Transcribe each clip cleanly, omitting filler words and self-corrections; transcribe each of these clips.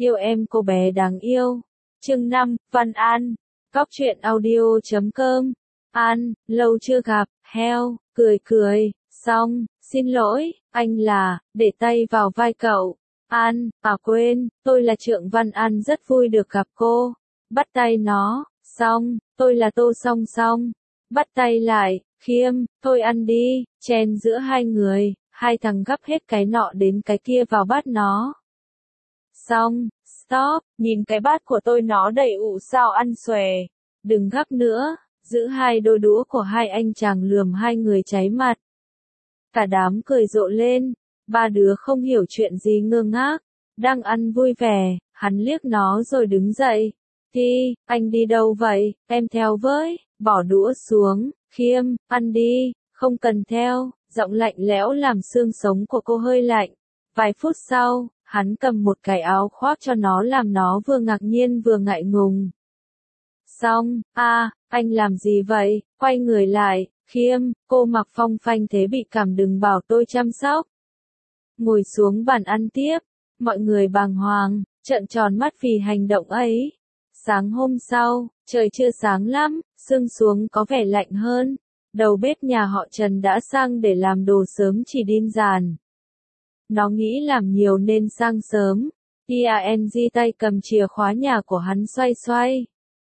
Yêu em cô bé đáng yêu. Chương 5, Văn An. Cóc truyện audio.com. An, lâu chưa gặp, heo, cười, xong, xin lỗi, anh là, để tay vào vai cậu. An, quên, tôi là Trượng Văn An rất vui được gặp cô. Bắt tay nó, xong, tôi là Tô Song Song. Bắt tay lại, Khiêm, thôi ăn đi, chen giữa hai người, hai thằng gắp hết cái nọ đến cái kia vào bát nó. Xong, stop, nhìn cái bát của tôi nó đầy ụ sao ăn xòe. Đừng gắp nữa, giữ hai đôi đũa của hai anh chàng lườm hai người cháy mặt. Cả đám cười rộ lên, ba đứa không hiểu chuyện gì ngơ ngác, đang ăn vui vẻ, hắn liếc nó rồi đứng dậy. Ti, anh đi đâu vậy, em theo với, bỏ đũa xuống, Khiêm, ăn đi, không cần theo, giọng lạnh lẽo làm xương sống của cô hơi lạnh. Vài phút sau, hắn cầm một cái áo khoác cho nó làm nó vừa ngạc nhiên vừa ngại ngùng. Xong, anh làm gì vậy, quay người lại, Khiêm, cô mặc phong phanh thế bị cảm đừng bảo tôi chăm sóc. Ngồi xuống bàn ăn tiếp, mọi người bàng hoàng, trợn tròn mắt vì hành động ấy. Sáng hôm sau, trời chưa sáng lắm, sương xuống có vẻ lạnh hơn. Đầu bếp nhà họ Trần đã sang để làm đồ sớm chỉ đin giàn. Nó nghĩ làm nhiều nên sang sớm. Yang tay cầm chìa khóa nhà của hắn xoay.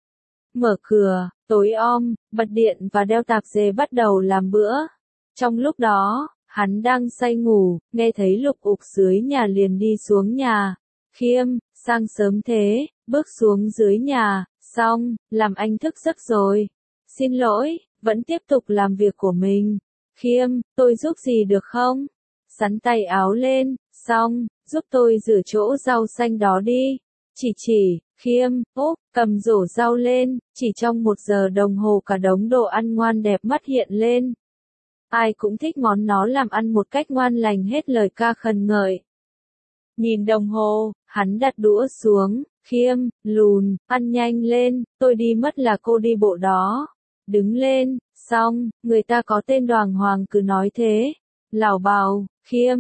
Mở cửa, tối om, bật điện và đeo tạp dề bắt đầu làm bữa. Trong lúc đó, hắn đang say ngủ, nghe thấy lục ục dưới nhà liền đi xuống nhà. Khiêm, sang sớm thế, bước xuống dưới nhà, xong, làm anh thức giấc rồi. Xin lỗi, vẫn tiếp tục làm việc của mình. Khiêm, tôi giúp gì được không? Sắn tay áo lên, xong, giúp tôi rửa chỗ rau xanh đó đi. Chỉ, Khiêm, cầm rổ rau lên, chỉ trong 1 giờ đồng hồ cả đống đồ ăn ngoan đẹp mắt hiện lên. Ai cũng thích món nó làm ăn một cách ngoan lành hết lời ca khần ngợi. Nhìn đồng hồ, hắn đặt đũa xuống, Khiêm, lùn, ăn nhanh lên, tôi đi mất là cô đi bộ đó. Đứng lên, xong, người ta có tên Đoàn Hoàng cứ nói thế. Lảo bào, Khiêm,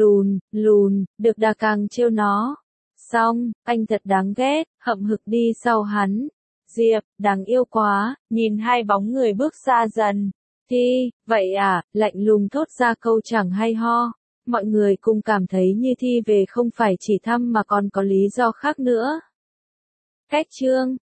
lùn, được đà càng trêu nó. Xong, anh thật đáng ghét, hậm hực đi sau hắn. Diệp, đáng yêu quá, nhìn hai bóng người bước xa dần. Thi, vậy lạnh lùng thốt ra câu chẳng hay ho. Mọi người cùng cảm thấy như Thi về không phải chỉ thăm mà còn có lý do khác nữa. Cách chương